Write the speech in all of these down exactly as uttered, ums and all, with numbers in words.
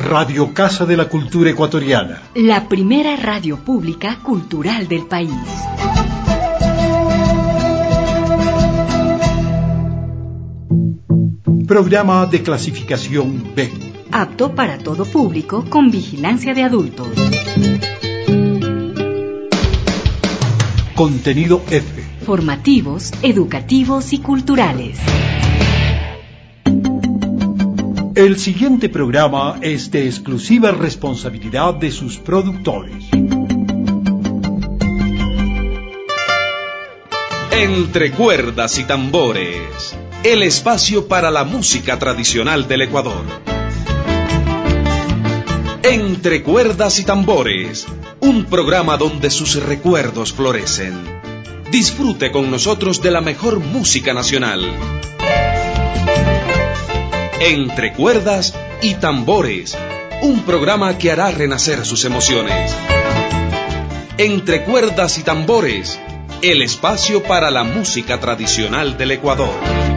Radio Casa de la Cultura Ecuatoriana. La primera radio pública cultural del país. Programa de clasificación B. Apto para todo público con vigilancia de adultos. Contenido F. Formativos, educativos y culturales. El siguiente programa es de exclusiva responsabilidad de sus productores. Entre cuerdas y tambores, el espacio para la música tradicional del Ecuador. Entre cuerdas y tambores, un programa donde sus recuerdos florecen. Disfrute con nosotros de la mejor música nacional. Entre cuerdas y tambores, un programa que hará renacer sus emociones. Entre cuerdas y tambores, el espacio para la música tradicional del Ecuador.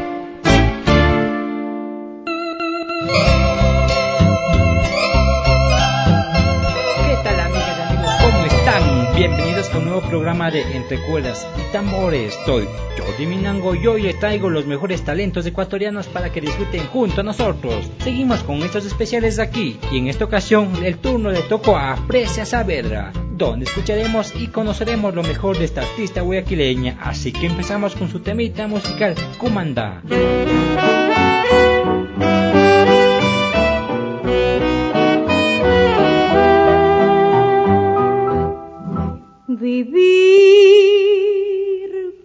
¿Qué tal, amigas y amigos? ¿Cómo están? Bienvenidos a un nuevo programa de Entre cuerdas y tambores. Soy Jordi Minango y hoy les traigo los mejores talentos ecuatorianos para que disfruten junto a nosotros. Seguimos con estos especiales de aquí y en esta ocasión el turno le tocó a Fresia Saavedra, donde escucharemos y conoceremos lo mejor de esta artista guayaquileña. Así que empezamos con su temita musical, Cumandá. Vivir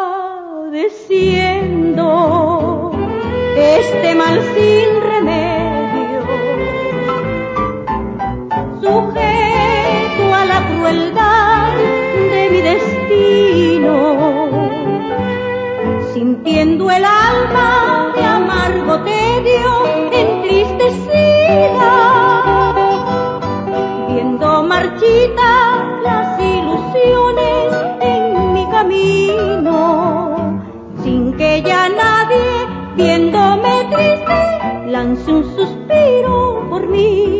padeciendo este mal sin remedio, sujeto a la crueldad de mi destino, sintiendo el alma de amargo tedio entristecida, viendo marchitas las ilusiones en mi camino, sin que ya nadie, viéndome triste, lance un suspiro por mí.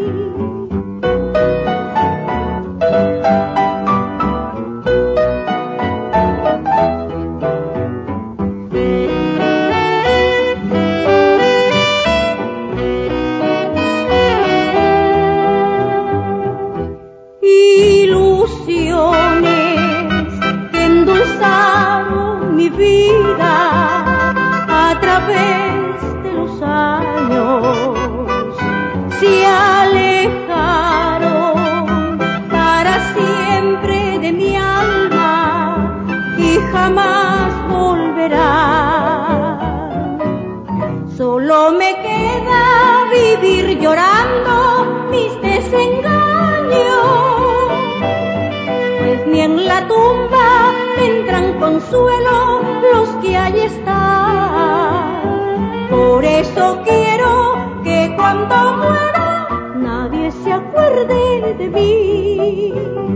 Solo me queda vivir llorando mis desengaños, pues ni en la tumba tendrán consuelo los que allí están. Por eso quiero que cuando muera nadie se acuerde de mí.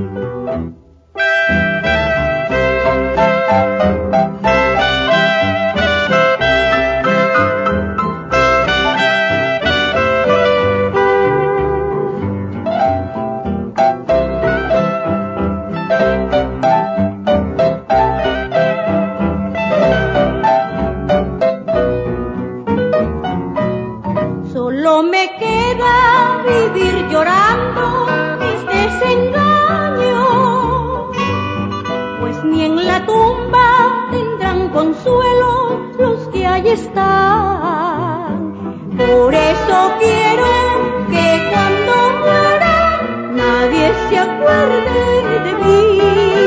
Solo me queda vivir llorando mis desengaños, pues ni en la tumba tendrán consuelo los que allí están. Por eso quiero que cuando muera nadie se acuerde de mí.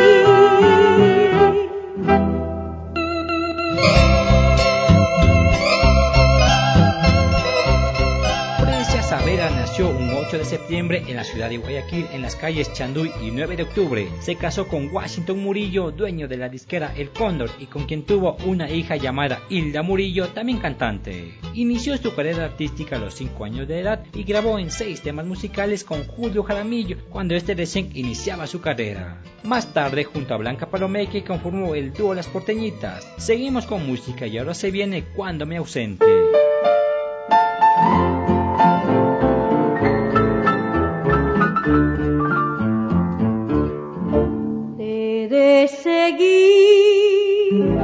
Nació un ocho de septiembre en la ciudad de Guayaquil, en las calles Chanduy y nueve de octubre. Se casó con Washington Murillo, dueño de la disquera El Cóndor, y con quien tuvo una hija llamada Hilda Murillo, también cantante. Inició su carrera artística a los cinco años de edad y grabó en seis temas musicales con Julio Jaramillo, cuando este recién iniciaba su carrera. Más tarde, junto a Blanca Palomeque, conformó el dúo Las Porteñitas. Seguimos con música y ahora se viene Cuando me ausente. seguir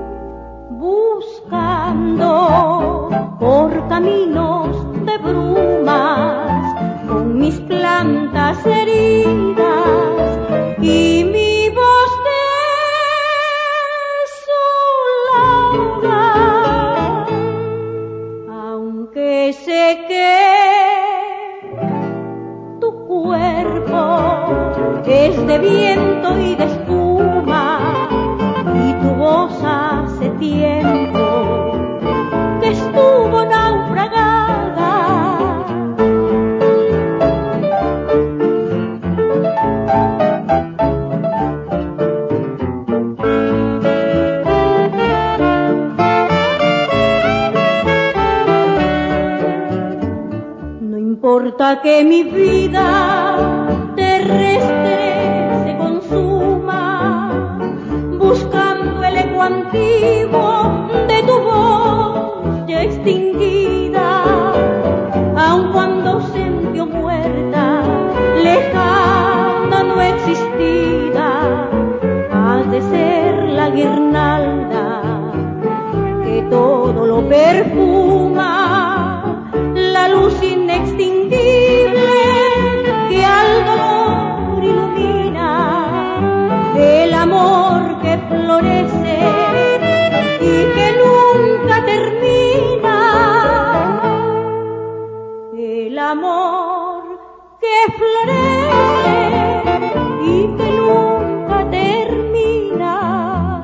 buscando por caminos de brumas con mis plantas heridas y mi voz desolada, aunque sé que tu cuerpo es de viento y de espuma y tu voz hace tiempo que estuvo naufragada. No importa que mi vida terrestre se consuma buscando el eco antiguo de tu voz ya extinguida, aun cuando sentió muerta, lejana, no existida, has de ser la guirnalda que todo lo perfuma, la luz inextinguible que al dolor ilumina, el amor que florece y que nunca termina, el amor que florece y que nunca termina.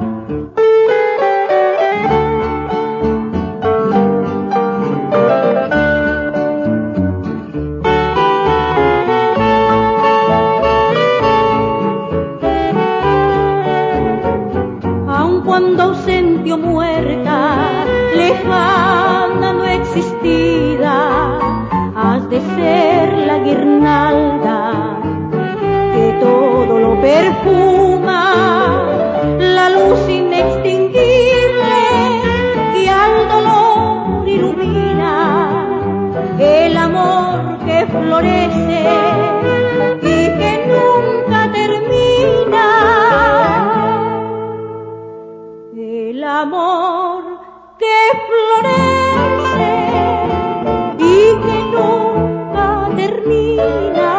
Cuando ausente o muerta, lejana, no existida, has de ser la guirnalda que todo lo perfuma, la luz inextinguible que al dolor ilumina, el amor que florece y que nunca termina, el amor que florece y que nunca termina.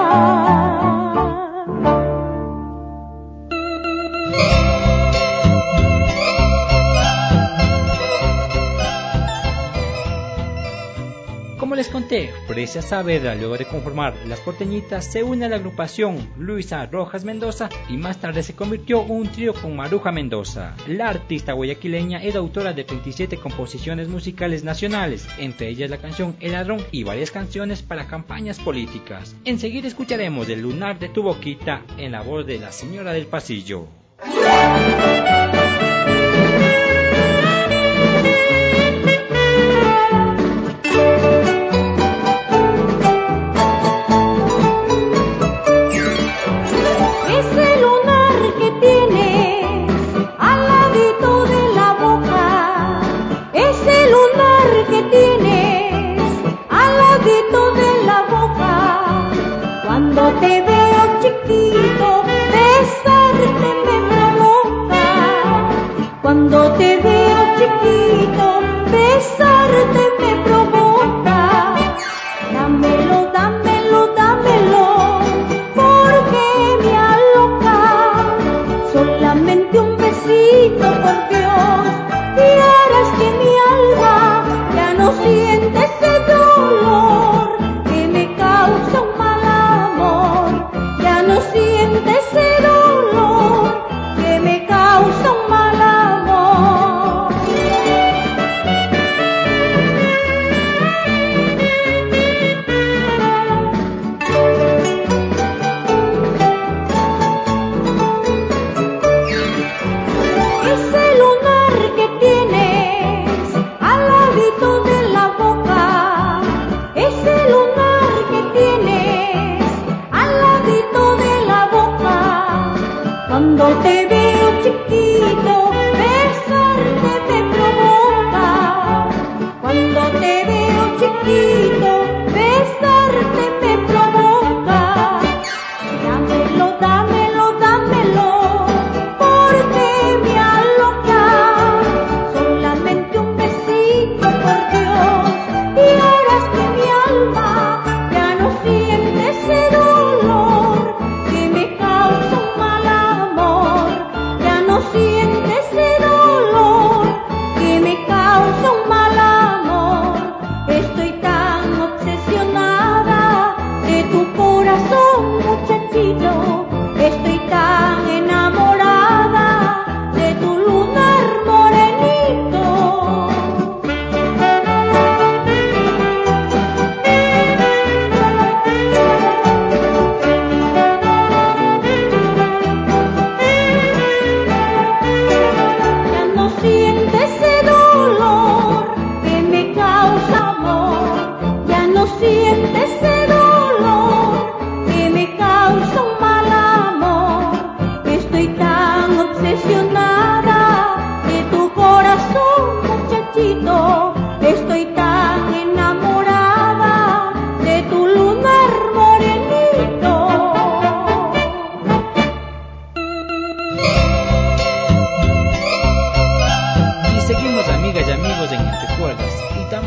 Como les conté, Fresia Saavedra, luego de conformar Las Porteñitas, se une a la agrupación Luisa Rojas Mendoza y más tarde se convirtió en un trío con Maruja Mendoza. La artista guayaquileña es autora de treinta y siete composiciones musicales nacionales, entre ellas la canción El Ladrón y varias canciones para campañas políticas. Enseguida escucharemos El Lunar de tu Boquita en la voz de la Señora del Pasillo. Te veo chiquito, besarte me provoca.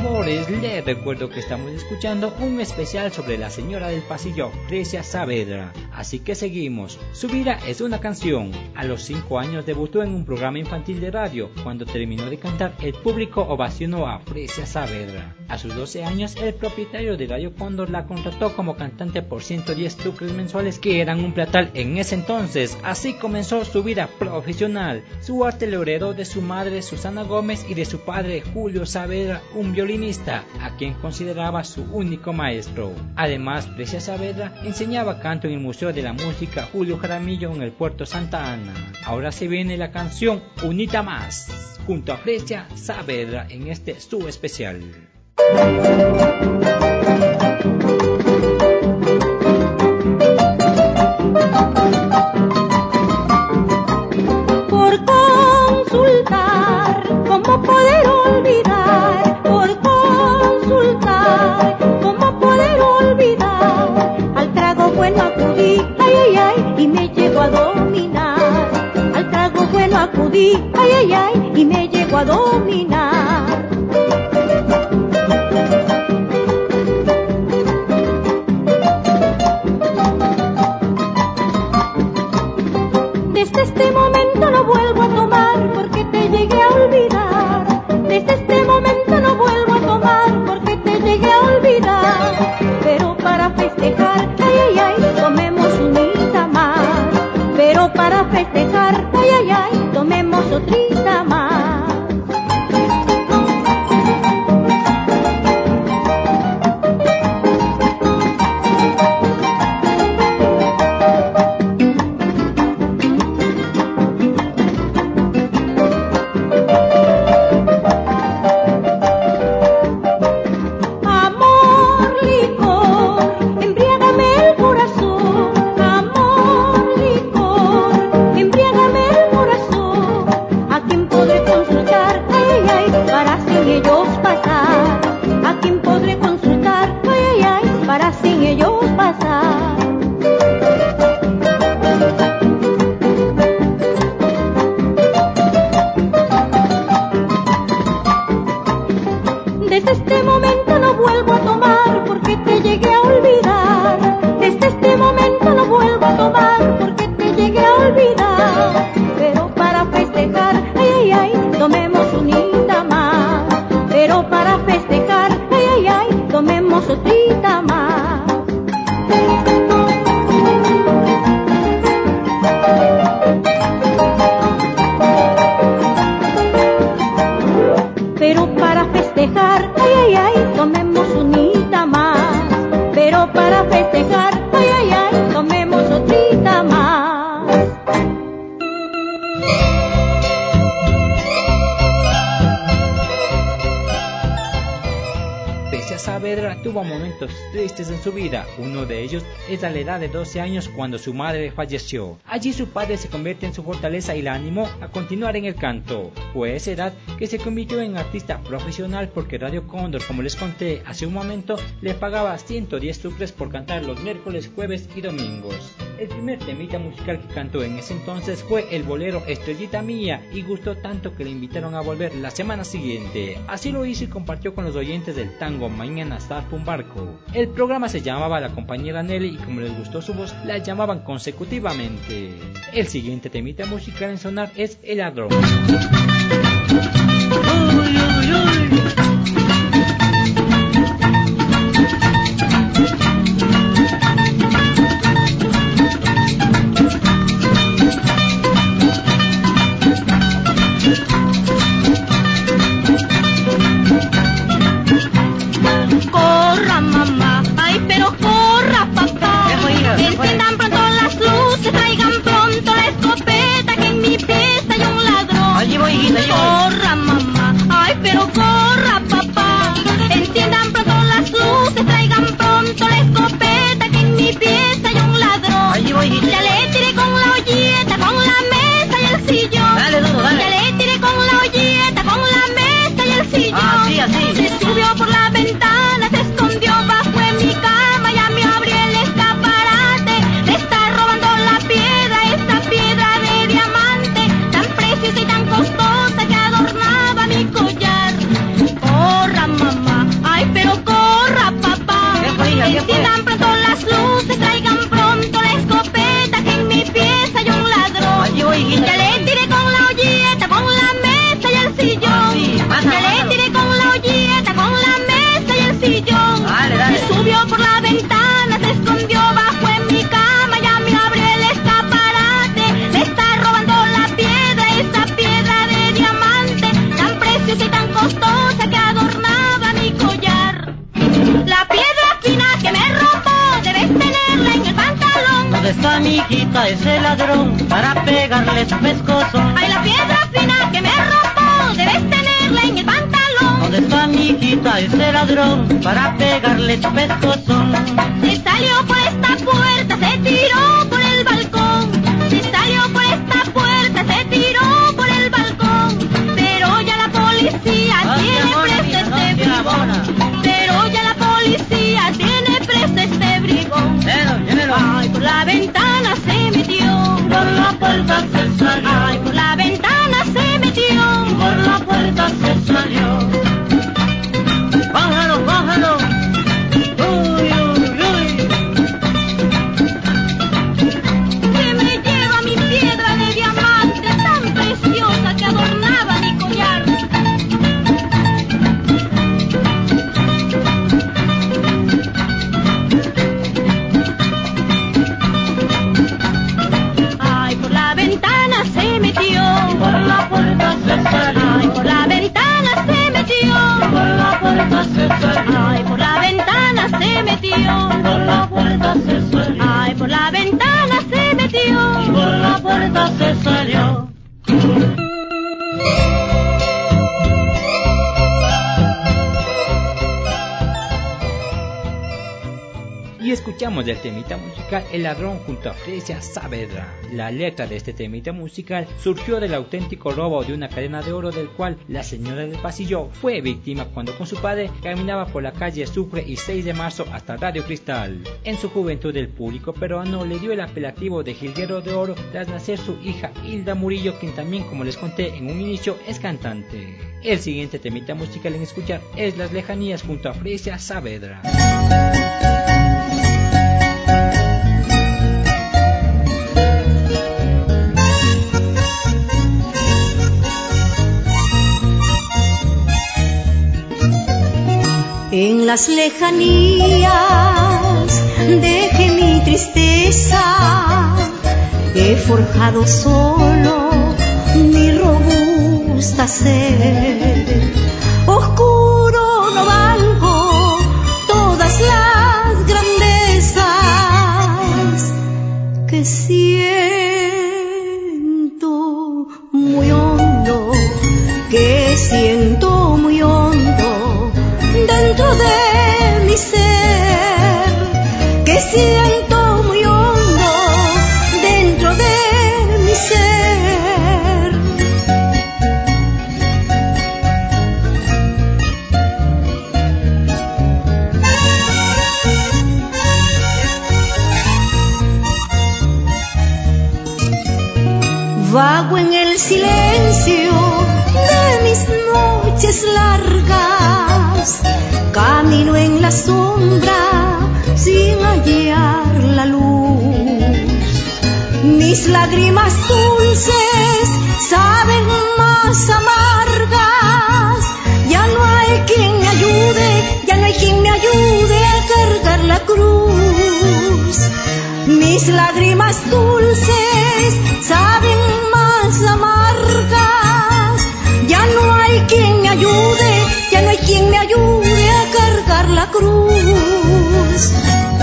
tambores, les recuerdo que estamos escuchando un especial sobre la señora del pasillo, Fresia Saavedra. Así que seguimos. Su vida es una canción. A los cinco años debutó en un programa infantil de radio. Cuando terminó de cantar, el público ovacionó a Fresia Saavedra. A sus doce años, el propietario de Radio Cóndor la contrató como cantante por ciento diez lucros mensuales, que eran un platal en ese entonces. Así comenzó su vida profesional. Su arte lo heredó de su madre Susana Gómez y de su padre Julio Saavedra, un violinista, a quien consideraba su único maestro. Además, Fresia Saavedra enseñaba canto en el Museo de la Música Julio Jaramillo en el Puerto Santa Ana. Ahora se viene la canción Unita Más, junto a Fresia Saavedra en este su especial. Por consultar cómo poder olvidar, por consultar cómo poder olvidar, al trago bueno acudí, ay, ay, ay, y me llego a dominar, al trago bueno acudí, ay, ay, ay, y me llego a dominar. Desde este momento no vuelvo a tomar porque te llegué a olvidar. Desde este momento no vuelvo a tomar porque te llegué a olvidar. Pero para festejar, ay, ay, ay, tomemos unita más. Pero para festejar, ay, ay, ay, tomemos otrita más. Desde este momento no vuelvo a tomar porque te llegué a olvidar. Desde este momento no vuelvo a tomar porque te llegué a olvidar. Pero para festejar, ay, ay, ay, tomemos unita más. Pero para festejar, ay, ay, ay, tomemos otrita más. Pero para festejar, ay, ay, ay, tomemos unita más. Pero para festejar, ay, ay, ay, tomemos otrita más. Fresia Saavedra tuvo momentos tristes en su vida. Uno de ellos es a la edad de doce años, cuando su madre falleció. Allí su padre se convierte en su fortaleza y la animó a continuar en el canto. Fue a esa edad que se convirtió en artista profesional, porque Radio Cóndor, como les conté hace un momento, le pagaba ciento diez lucres por cantar los miércoles, jueves y domingos. El primer temita musical que cantó en ese entonces fue el bolero Estrellita Mía, y gustó tanto que le invitaron a volver la semana siguiente. Así lo hizo y compartió con los oyentes del tango Mañana zarpa un barco. El programa se llamaba La Compañera Nelly, y como les gustó su voz, la llamaban consecutivamente. El siguiente temita musical en sonar es El Ladrón. Uy, uy, uy. Corra mamá, ay pero corra papá. Enciendan pronto las luces, traigan pronto la escopeta, que en mi pieza hay un ladrón. Allí voy, hijita, allí voy. Corra mamá, ay pero corra. mijita ese ladrón para pegarle su pescozo. Ay, la piedra fina que me robó, debes tenerla en el pantalón. ¿Dónde está mijita ese ladrón para pegarle su pescozo? Se salió por esta puerta, se tiró por el balcón. Se salió por esta puerta, se tiró por el balcón. Pero ya la policía No tiene se abona, preso no este se abona. bribón. Pero ya la policía tiene preso este bribón. Llévelo, llévelo. Ay, por la ventana se metió, Por la puerta se salió. ay, por la ventana se metió, Por la puerta se salió. Cógelo, cógelo. Uy, uy, uy. que me lleva mi piedra de diamante tan preciosa que adornaba mi collar. Ay, por la ventana se metió, Por la puerta se salió. ay, por la ventana se metió, Por la puerta se salió. ay, por la ventana se metió, Por la puerta se salió. ay, por la ventana se metió. Por la puerta se salió. Y escuchamos del temita musical El Ladrón junto a Fresia Saavedra. La letra de este temita musical surgió del auténtico robo de una cadena de oro del cual la señora del pasillo fue víctima cuando con su padre caminaba por la calle Sucre y seis de marzo hasta Radio Cristal. En su juventud el público peruano le dio el apelativo de Jilguero de Oro tras nacer su hija Hilda Murillo, quien también, como les conté en un inicio, es cantante. El siguiente temita musical en escuchar es Las Lejanías junto a Fresia Saavedra. En las lejanías dejé mi tristeza, he forjado solo mi robusta ser. Oscuro no valgo todas las grandezas que siento muy hondo, que siento muy hondo dentro de mi ser, que siento muy hondo dentro de mi ser. Vago en el silencio de mis noches largas, camino en la sombra sin hallar la luz. Mis lágrimas dulces saben más amargas. Ya no hay quien me ayude, ya no hay quien me ayude a cargar la cruz. Mis lágrimas dulces saben más amargas. Ya no hay quien me ayude, ya no hay quien me ayude a cargar la cruz.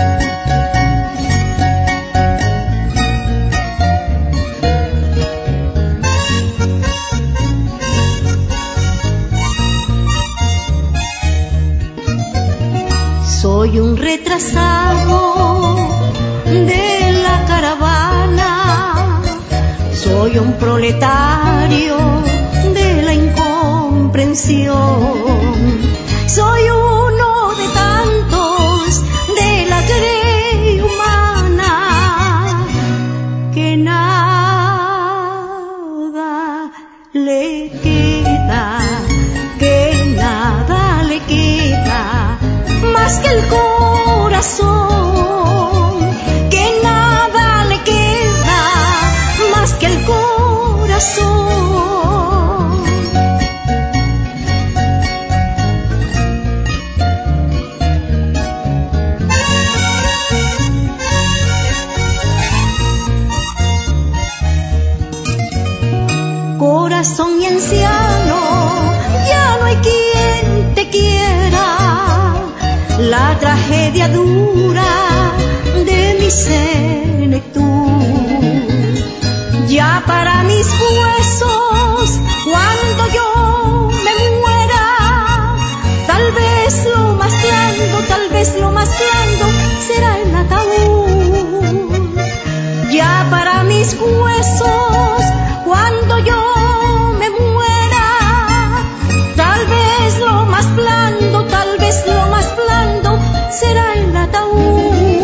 Soy un retrasado de la caravana, soy un proletario de la incomprensión, soy uno de tantos de la grey humana que nada le queda, que nada le queda más que el corazón, que nada le queda más que el corazón. Corazón y anciano, ya no hay quien te quiera. La tragedia dura de mi senectud mis huesos cuando yo me muera. Tal vez lo más blando, tal vez lo más blando será el ataúd. Ya para mis huesos cuando yo me muera, tal vez lo más blando, tal vez lo más blando será el ataúd.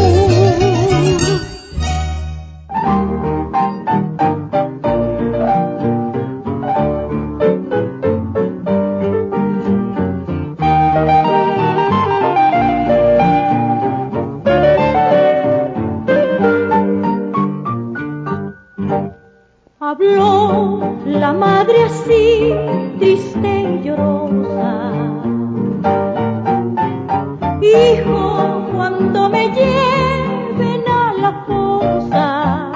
Habló la madre así, triste y llorosa. Hijo, cuando me lleven a la fosa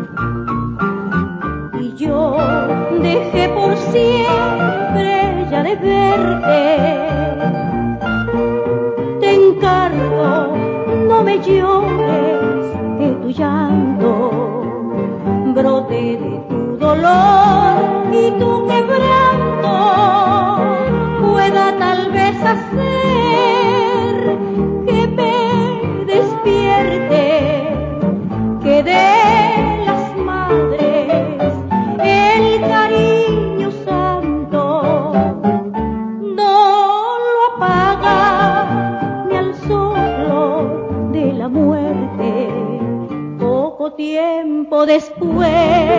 y yo dejé por siempre ya de verte, te encargo, no me llores, que tu llanto brote de tu dolor y tu quebranto pueda tal vez hacer que me despierte, que de las madres el cariño santo no lo apaga ni al soplo de la muerte. Poco tiempo después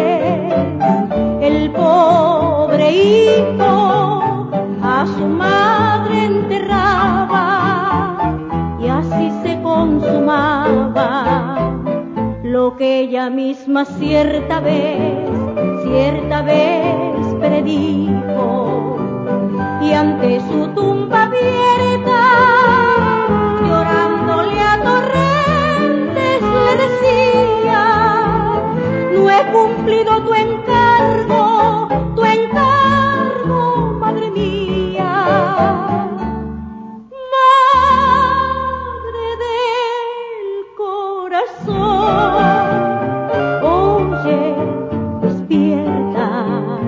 el pobre hijo a su madre enterraba y así se consumaba lo que ella misma cierta vez, cierta vez predijo. Y ante su tumba abierta, llorándole a torrentes, le decía: no he cumplido tu encargo, tu encargo, madre mía. Madre del corazón, oye, despierta.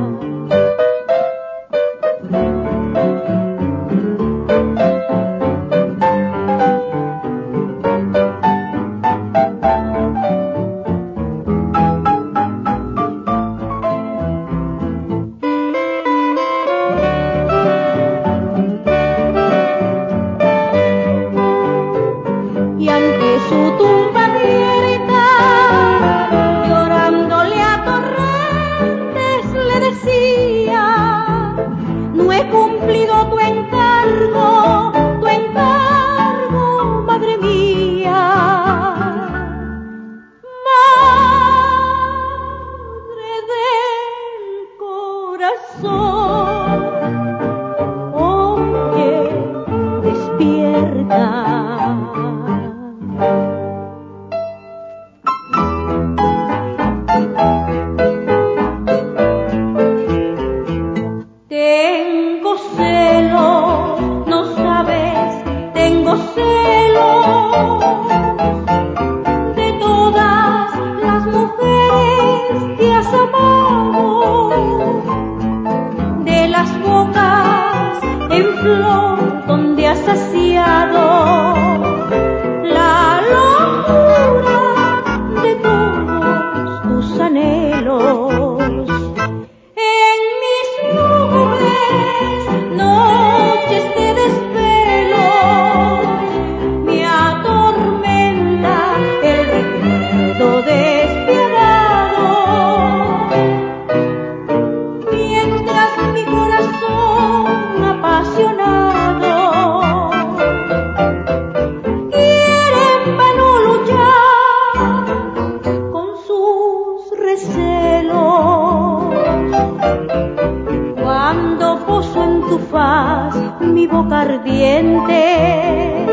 ardiente.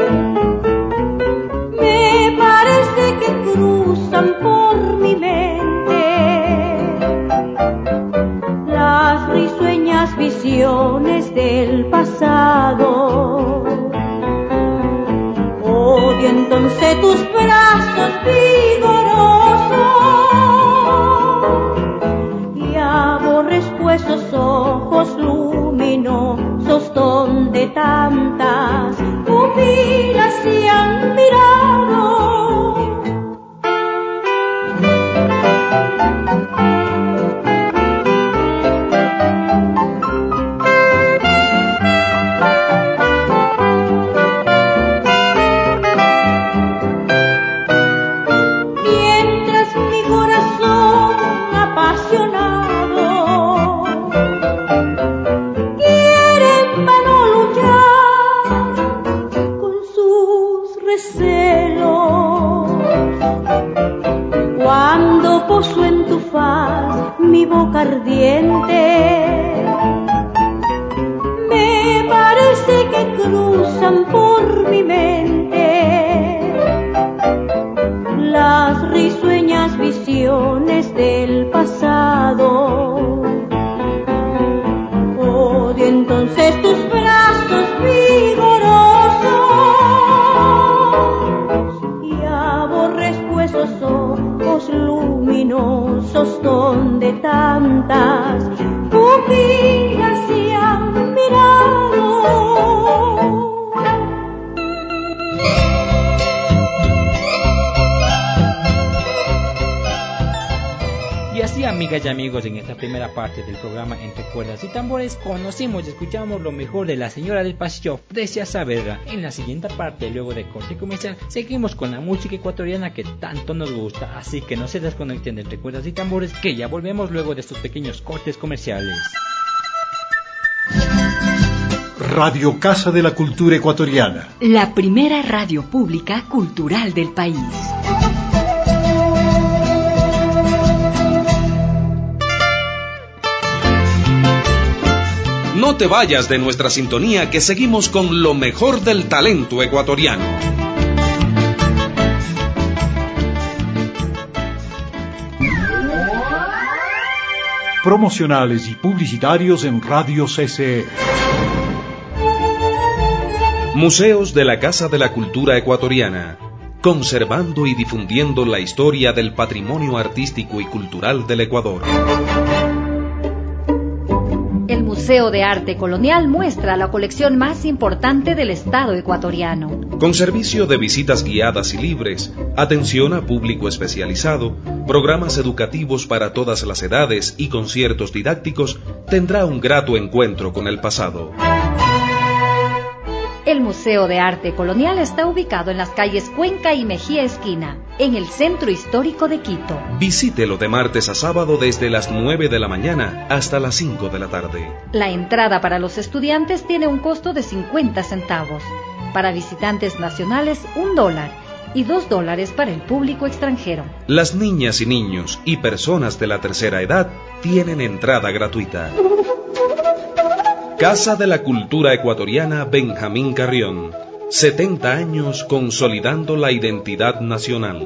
Me parece que cruzan por mi mente las risueñas visiones del pasado. Odio entonces tus brazos vigorosos y a esos ojos luminosos donde tantas pupilas se han mirado. Mi boca ardiente, me parece que cruzan por mi mente las risueñas visiones del pasado. Odio entonces tus brazos vigorosos y aborrezco esos ojos luminosos donde tantas pupilas se han mirado. Y así, amigas y amigos, en esta primera parte del programa Entre Cuerdas y Tambores conocimos y escuchamos lo mejor de la señora del pasillo, Fresia Saavedra. En la siguiente parte, luego de corte comercial, seguimos con la música ecuatoriana que tanto nos gusta, así que no se desconecten de Entre Cuerdas y Tambores, que ya volvemos luego de estos pequeños cortes comerciales. Radio Casa de la Cultura Ecuatoriana, la primera radio pública cultural del país. No te vayas de nuestra sintonía, que seguimos con lo mejor del talento ecuatoriano. Promocionales y publicitarios en Radio C C E. Museos de la Casa de la Cultura Ecuatoriana, conservando y difundiendo la historia del patrimonio artístico y cultural del Ecuador. El Museo de Arte Colonial muestra la colección más importante del Estado ecuatoriano. Con servicio de visitas guiadas y libres, atención a público especializado, programas educativos para todas las edades y conciertos didácticos, tendrá un grato encuentro con el pasado. El Museo de Arte Colonial está ubicado en las calles Cuenca y Mejía Esquina, en el centro histórico de Quito. Visítelo de martes a sábado desde las nueve de la mañana hasta las cinco de la tarde. La entrada para los estudiantes tiene un costo de cincuenta centavos, para visitantes nacionales un dólar y dos dólares para el público extranjero. Las niñas y niños y personas de la tercera edad tienen entrada gratuita. Casa de la Cultura Ecuatoriana Benjamín Carrión, setenta años consolidando la identidad nacional.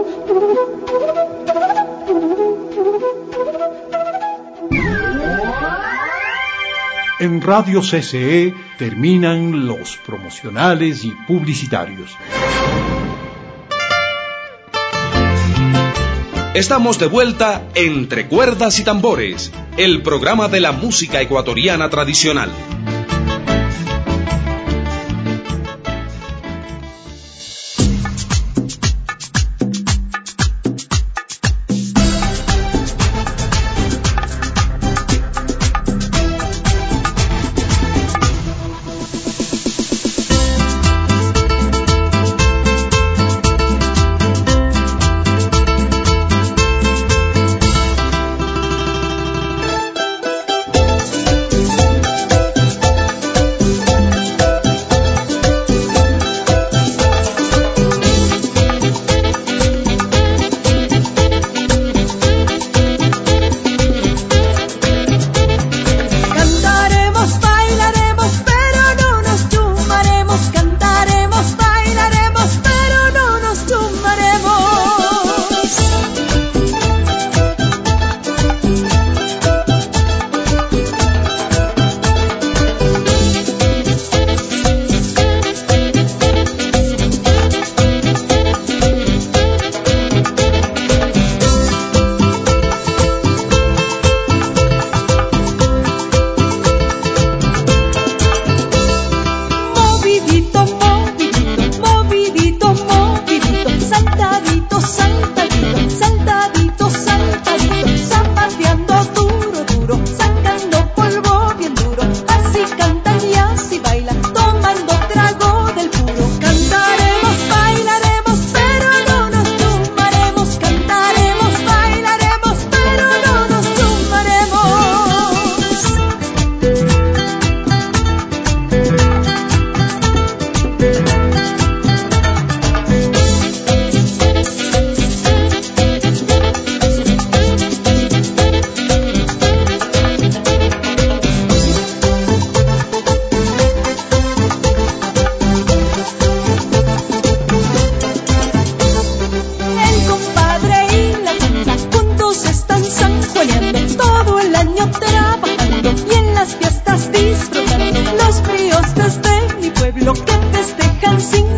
En Radio C C E terminan los promocionales y publicitarios. Estamos de vuelta Entre Cuerdas y Tambores, el programa de la música ecuatoriana tradicional.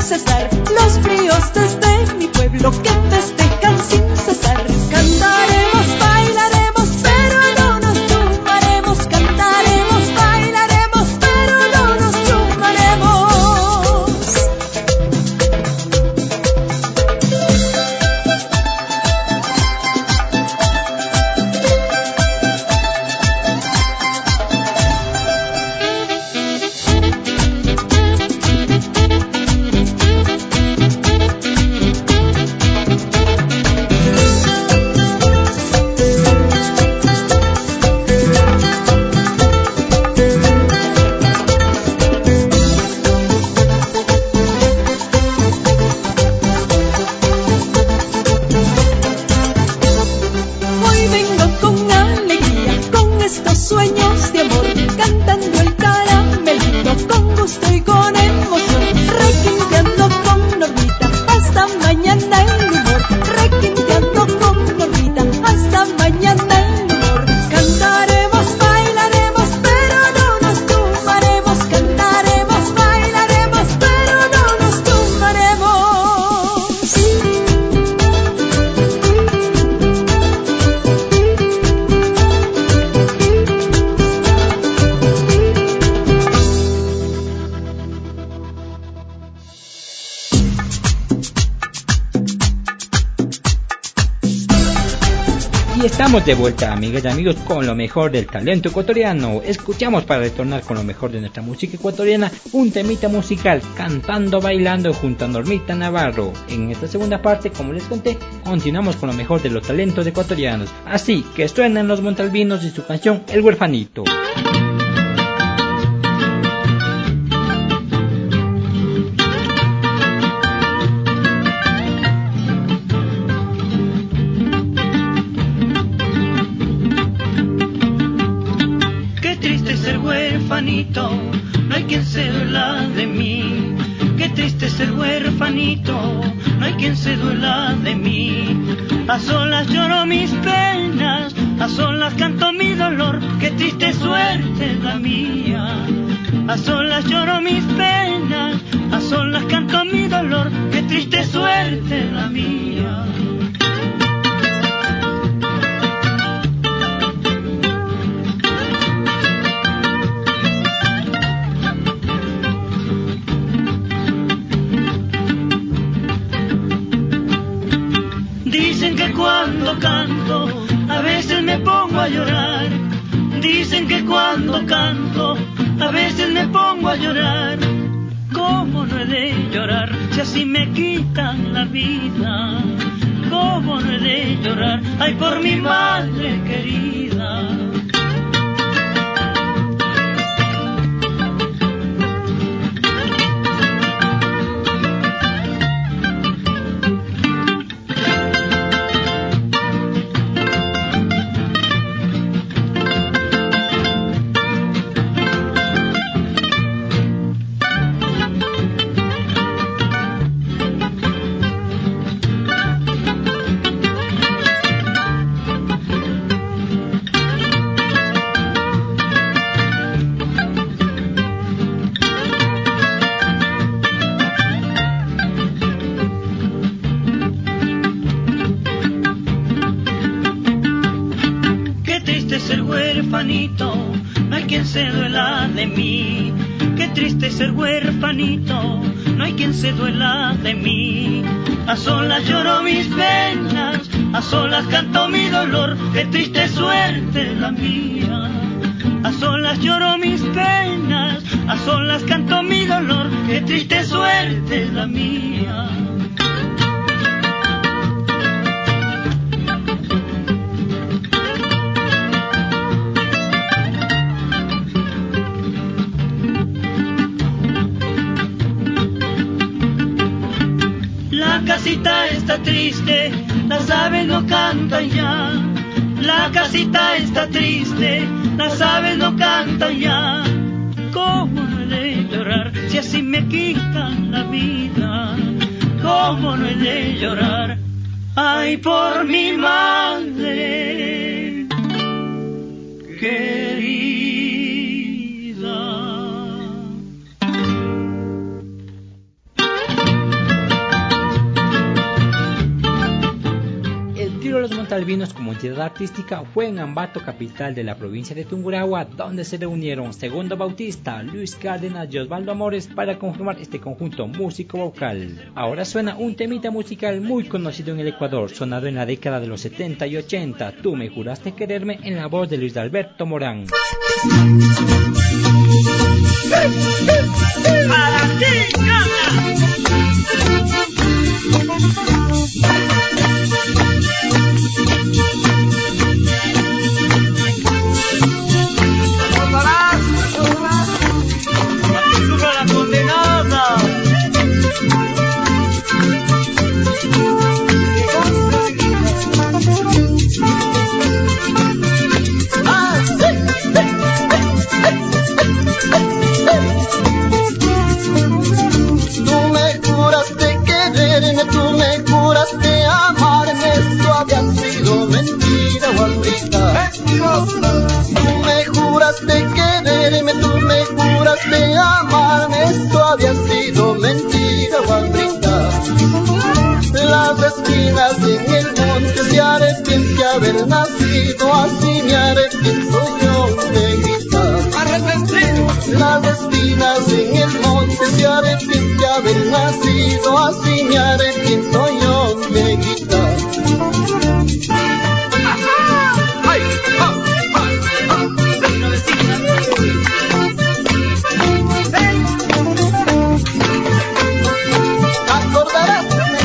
cesar, los fríos desde mi pueblo que festejan sin cesar. Cantaremos, bailaremos, pero no nos chumaremos. Cantaremos, bailaremos, pero no nos chumaremos. Estamos de vuelta, amigas y amigos, con lo mejor del talento ecuatoriano. Escuchamos para retornar con lo mejor de nuestra música ecuatoriana un temita musical, Cantando Bailando, junto a Normita Navarro. En esta segunda parte, como les conté, continuamos con lo mejor de los talentos ecuatorianos. Así que suenan Los Montalbinos y su canción El Huerfanito. No hay quien se duela de mí, qué triste es ser huerfanito, no hay quien se duela de mí. A solas lloro mis penas, a solas canto mi dolor, qué triste suerte la mía. A solas lloro mis penas, a solas canto mi dolor, qué triste suerte la mía. Cuando canto, a veces me pongo a llorar. Dicen que cuando canto, a veces me pongo a llorar. ¿Cómo no he de llorar si así me quitan la vida? ¿Cómo no he de llorar? Ay, por mi madre querida. No hay quien se duela de mí, qué triste ser huerfanito, no hay quien se duela de mí. A solas lloro mis penas, a solas canto mi dolor, qué triste suerte la mía. A solas lloro mis penas, a solas canto mi dolor, qué triste suerte la mía. La casita está triste, las aves no cantan ya. La casita está triste, las aves no cantan ya. ¿Cómo no he de llorar si así me quitan la vida? ¿Cómo no he de llorar? Ay, por mi madre querida. albinos como entidad artística fue en Ambato, capital de la provincia de Tungurahua, donde se reunieron Segundo Bautista, Luis Cárdenas y Osvaldo Amores para conformar este conjunto músico-vocal. Ahora suena un temita musical muy conocido en el Ecuador, sonado en la década de los setenta y ochenta, Tú me juraste quererme, en la voz de Luis Alberto Morán. Para ti, haber nacido, así me arrepiento yo de gritar. Arrepentido. Las espinas en el monte se arrepienten de haber nacido, así me arrepiento yo de gritar. Ay, oh, oh, oh. Acordarás.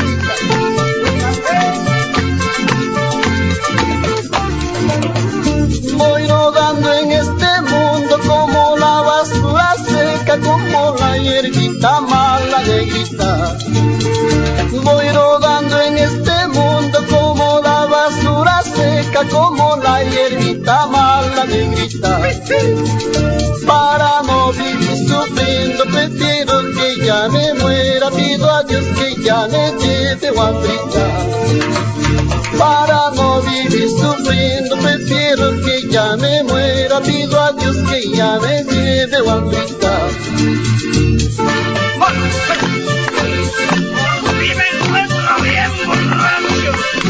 Voy rodando en este mundo como la basura seca, como la hierbita mala negrita. Voy rodando en este mundo como la basura seca, como la hierbita mala negrita. Para no vivir sufriendo prefiero que ya me muera, pido a Dios que ya me lleve guambrita. Para no vivir sufriendo prefiero que ya me muera, pido a Dios que ya me lleve guambrita. Vive nuestro bien borracho.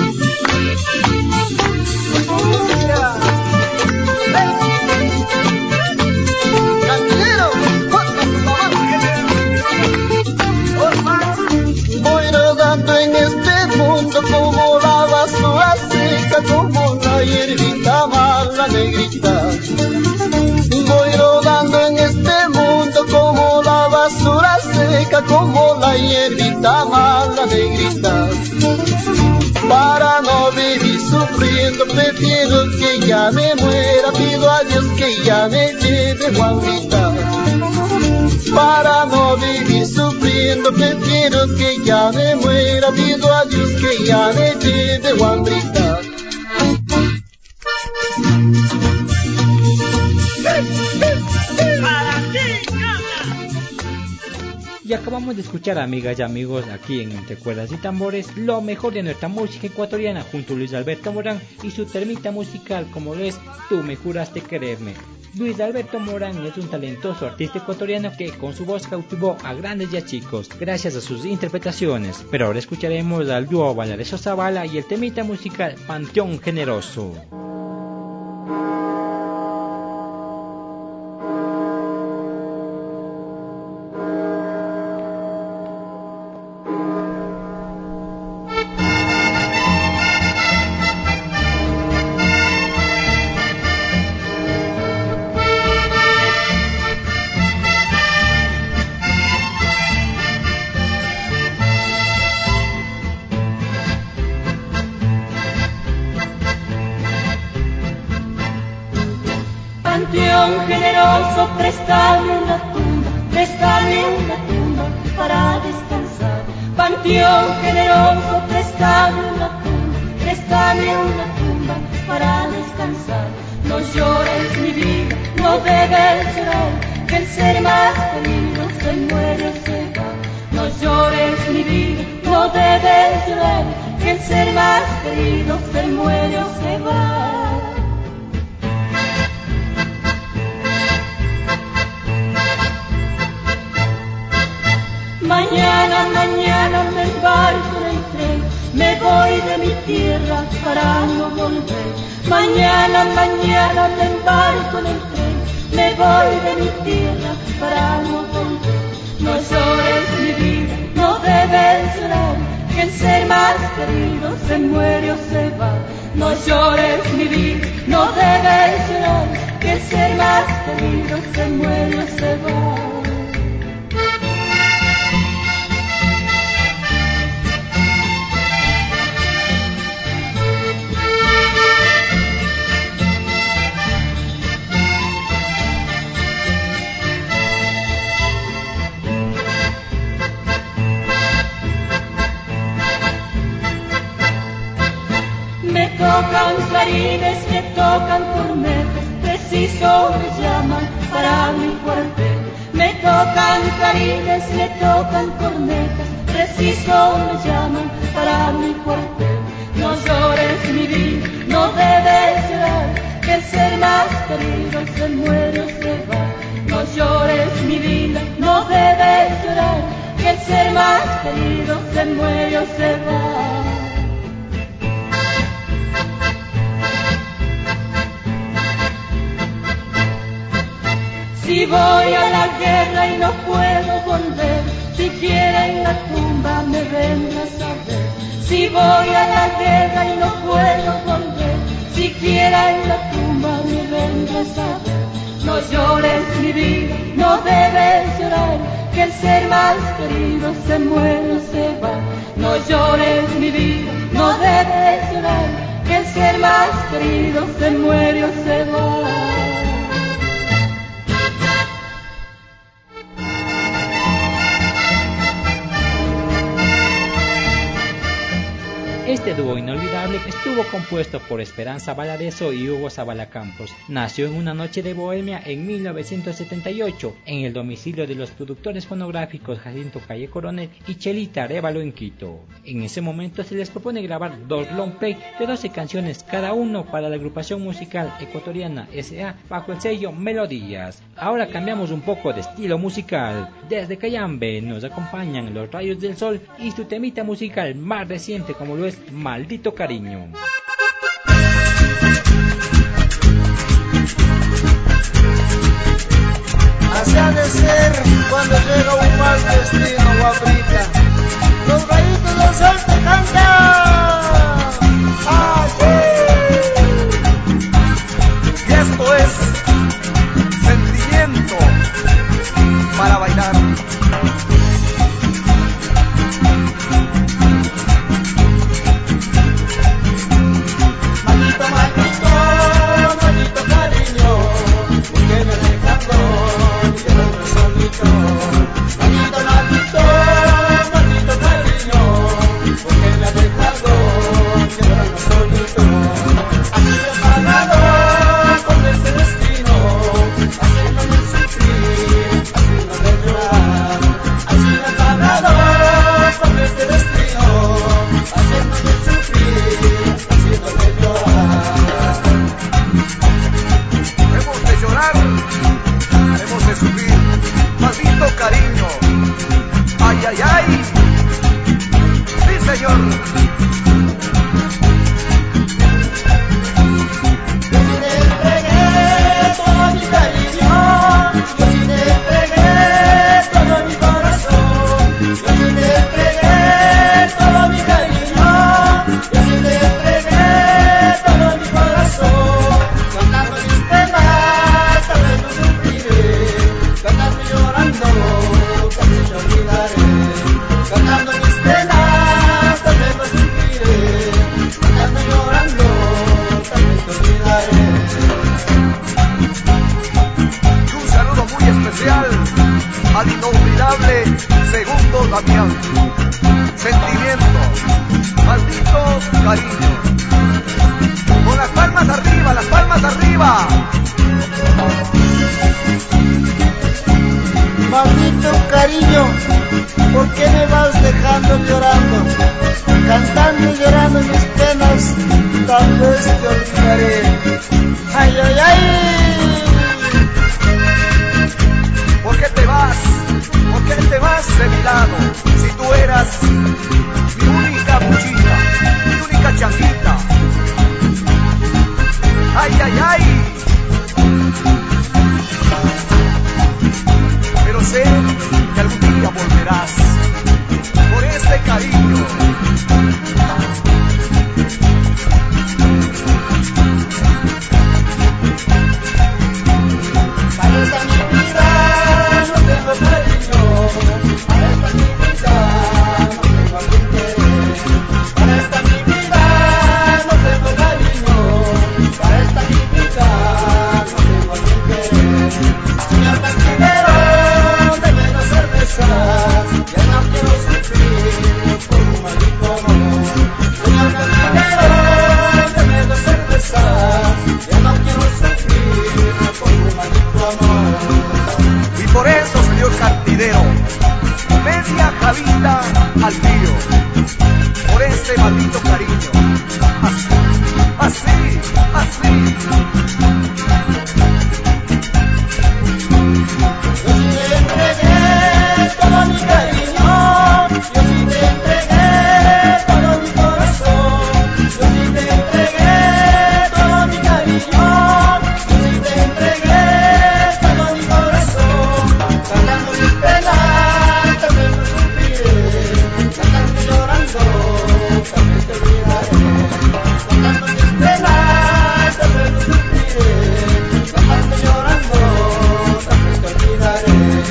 Cantinero, voy rodando en este mundo como la basura seca, como la hierbita mala negrita. Voy rodando en este mundo como la basura seca, como la hierbita mala negrita. Para no vivir sufriendo prefiero que ya me muera, pido a Dios que ya me lleve guambrita. Para no vivir sufriendo prefiero que ya me muera, pido a Dios que ya me lleve guambrita. Y acabamos de escuchar, amigas y amigos, aquí en Entre Cuerdas y Tambores, lo mejor de nuestra música ecuatoriana junto a Luis Alberto Morán y su termita musical como lo es Tú me juraste quererme. Luis Alberto Morán es un talentoso artista ecuatoriano que con su voz cautivó a grandes y a chicos gracias a sus interpretaciones. Pero ahora escucharemos al dúo Valareso Zavala y el temita musical Panteón Generoso. Panteón generoso, préstame una tumba, préstame una tumba para descansar. Panteón generoso, préstame una tumba, préstame una tumba para descansar. No llores mi vida, no debes llorar, que el ser más querido se muere o se va. No llores mi vida, no debes llorar, que el ser más querido se muere o se va. Mañana, mañana me embarco en el tren, me voy de mi tierra para no volver. Mañana, mañana me embarco en el tren, me voy de mi tierra para no volver. No llores mi vida, no debes llorar, que el ser más querido se muere o se va. No llores mi vida, no debes llorar, que el ser más querido se muere o se va. Me tocan clarines, me tocan cornetas, preciso me llaman para mi cuartel. Me tocan clarines, me tocan cornetas, preciso me llaman para mi cuartel. No llores mi vida, no debes llorar, que el ser más querido se muere o se va. No llores mi vida, no debes llorar, que el ser más querido se muere o se va. Si voy a la guerra y no puedo volver, siquiera en la tumba me vendrás a ver. Si voy a la guerra y no puedo volver, siquiera en la tumba me vendrás a ver. No llores mi vida, no debes llorar, que el ser más querido se muere o se va. No llores mi vida, no debes llorar, que el ser más querido se muere o se va. Este dúo inolvidable estuvo compuesto por Esperanza Valareso y Hugo Zavala Campos. Nació en una noche de bohemia en mil novecientos setenta y ocho en el domicilio de los productores fonográficos Jacinto Calle Coronel y Chelita Arévalo en Quito. En ese momento se les propone grabar dos long play de doce canciones cada uno para la agrupación musical ecuatoriana S A bajo el sello Melodías. Ahora cambiamos un poco de estilo musical. Desde Cayambe nos acompañan Los Rayos del Sol y su temita musical más reciente como lo es Maldito Cariño. Así ha de ser cuando llega un mal destino, guabrita. Los rayitos del sol te cantan. ¡Así! Y esto es sentimiento para bailar. Maldito, maldito, maldito cariño, porque me dejando llorando solito. Maldito, maldito, maldito cariño, porque me ha dejado llorando solito. Así me he pagado con este destino, haciéndome sufrir, haciéndome llorar. Así me he pagado con este destino, haciéndome sufrir, haciéndome llorar. Hemos de llorar, hemos de sufrir, maldito cariño. Ay, ay, ay. Sí, señor. Yo sí te entregué todo mi cariño, yo sí te entregué todo mi corazón, yo sí te entregué todo mi cariño, yo sí te entregué todo mi corazón. Cantando mis penas, tal vez no sufriré, cantando y llorando, tal vez te olvidaré. Cantando mis penas, tal vez no sufriré, cantando y llorando, tal vez te olvidaré. Y un saludo muy especial al inolvidable Segundo Damián. Sentimiento, maldito cariño. Con las palmas arriba, las palmas arriba. Maldito cariño, ¿por qué me vas dejando llorando? Cantando y llorando mis penas, tal vez te olvidaré. Ay, ay, ay. ¿Por qué te vas? ¿Por qué te vas de mi lado? Si tú eras mi única buchita, mi única changuita. verás por este cariño. Para esta mi vida no tengo cariño, para esta mi vida no tengo a quien querer. Para esta mi vida no tengo cariño, para esta mi vida no tengo a quien querer. Señor cantinero, deme dos cervezas, ya no quiero sufrir por un maldito amor. Señor cantinero, deme dos cervezas, ya no quiero sufrir por un maldito amor. Y por eso, señor cantinero, media cabita al tío, por este maldito cariño. Así, así, así. Yo sí te entregué todo mi cariño, yo sí te entregué todo mi corazón, yo sí te entregué todo mi cariño, yo sí te entregué todo mi corazón. Cantando mis penas, también me sufriré, cantando y llorando, también te olvidaré. Cantando mis penas, también me sufriré, cantando y llorando, también te olvidaré.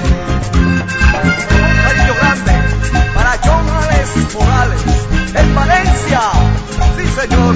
Un cariño grande para John Alex Morales, en Valencia. Sí, señor.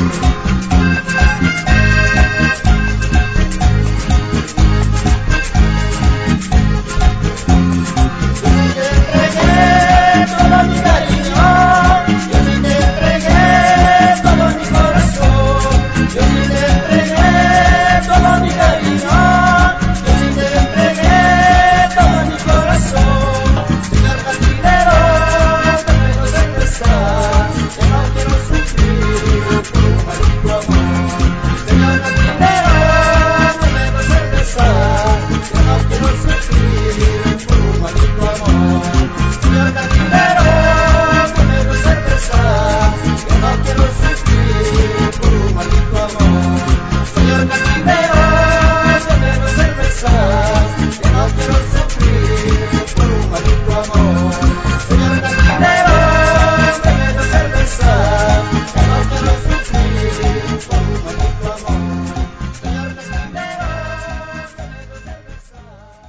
Yo sí te entregué todo mi cariño, yo sí te entregué todo mi corazón, yo sí te entregué todo mi cariño, yo sí te entregué todo mi corazón. Señor cantinero, dame dos cervezas, que no quiero sufrir por un maldito amor. Señor cantinero, dame dos cervezas, que no quiero sufrir por un maldito amor. Señor cantinero, dame dos cervezas, que no quiero sufrir por un maldito amor. Señor cantinero, dame dos cervezas, que no quiero sufrir por un maldito amor. Señor cantinero, dame dos cervezas, que no quiero sufrir por un maldito amor. Señor cantinero, dame dos cervezas.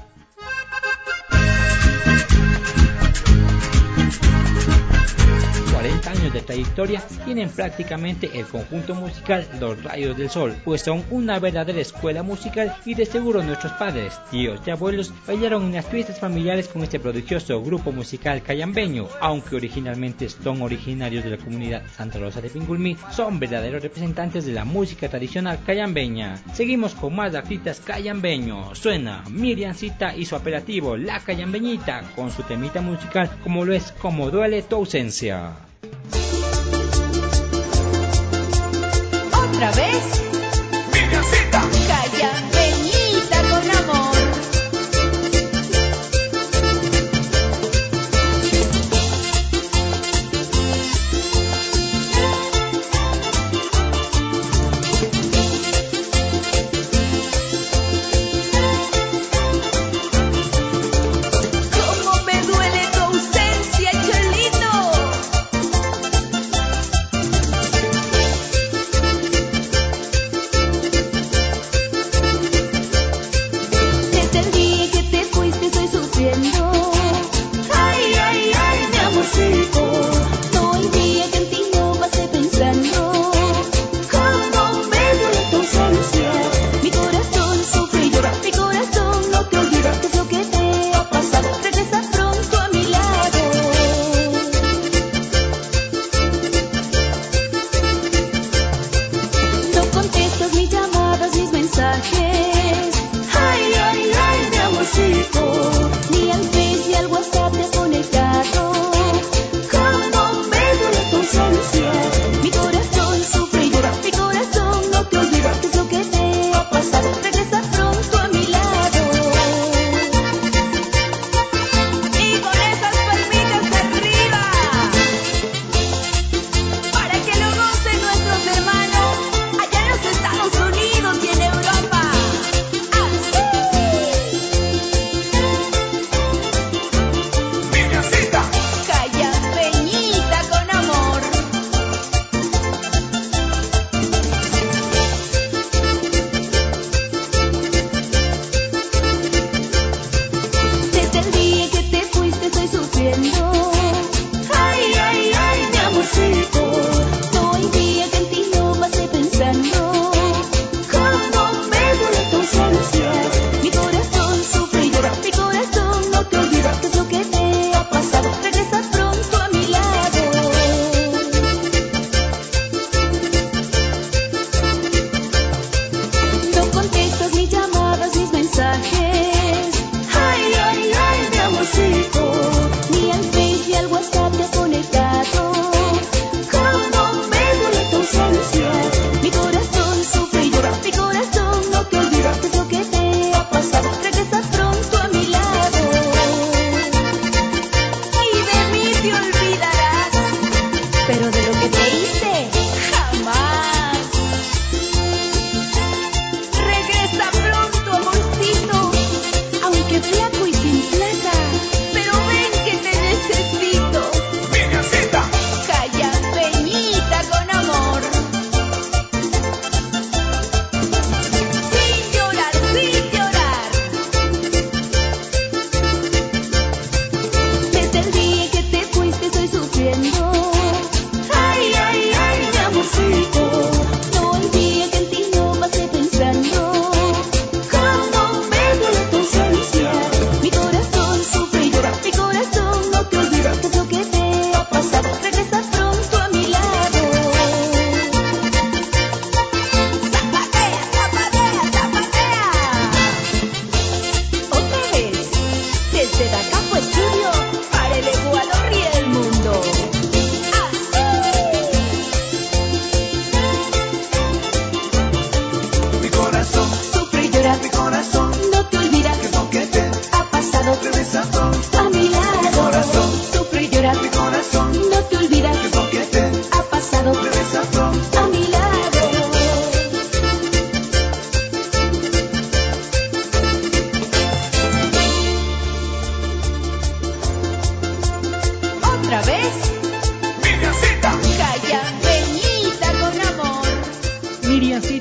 cuarenta años de trayectoria tienen prácticamente el conjunto musical Los Rayos del Sol, pues son una verdadera escuela musical y de seguro nuestros padres, tíos y abuelos bailaron en las fiestas familiares con este prodigioso grupo musical cayambeño. Aunque originalmente son originarios de la comunidad Santa Rosa de Pingulmí, son verdaderos representantes de la música tradicional cayambeña. Seguimos con más artistas cayambeños. Suena Miriamcita y su apelativo La Cayambeñita con su temita musical como lo es Como duele tu ausencia. Otra vez, Miriamcita. Cayambeñita con amor. Cómo me duele tu ausencia, Cholito.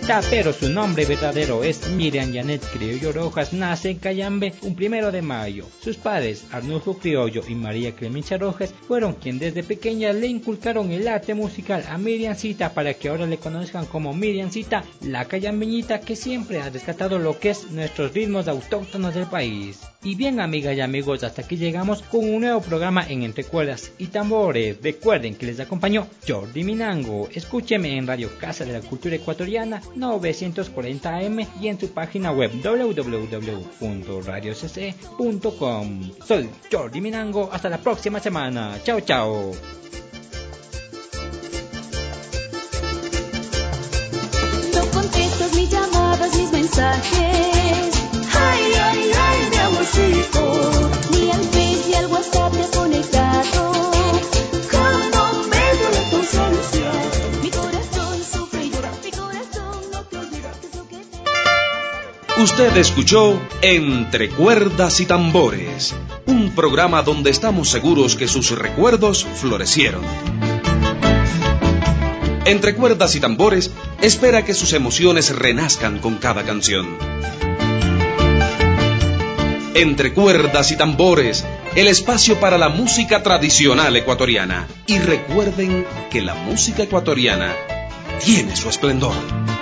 Cayambita, pero su nombre verdadero es Miriam Janet Criollo Rojas. Nace en Cayambe un primero de mayo. Sus padres, Arnulfo Criollo y María Clemencia Rojas, fueron quienes desde pequeña le inculcaron el arte musical a Miriamcita para que ahora le conozcan como Miriamcita, la cayambeñita que siempre ha rescatado lo que es nuestros ritmos autóctonos del país. Y bien, amigas y amigos, hasta aquí llegamos con un nuevo programa en Entre Cuerdas y Tambores. Recuerden que les acompañó Jordi Minango. Escúcheme en Radio Casa de la Cultura Ecuatoriana novecientos cuarenta A M y en su página web doble u doble u doble u punto radio c c punto com. Soy Jordi Minango, hasta la próxima semana. Chao, chao. No contestas mis llamadas, mis mensajes. Ay, ay, ay, mi amorcito. Ni al Face ni al WhatsApp te has conectado. Cómo me duele tu ausencia. Mi corazón sufre y llora. Mi corazón no te olvida que es lo que te... Usted escuchó Entre Cuerdas y Tambores, un programa donde estamos seguros que sus recuerdos florecieron. Entre Cuerdas y Tambores espera que sus emociones renazcan con cada canción. Entre Cuerdas y Tambores, el espacio para la música tradicional ecuatoriana. Y recuerden que la música ecuatoriana tiene su esplendor.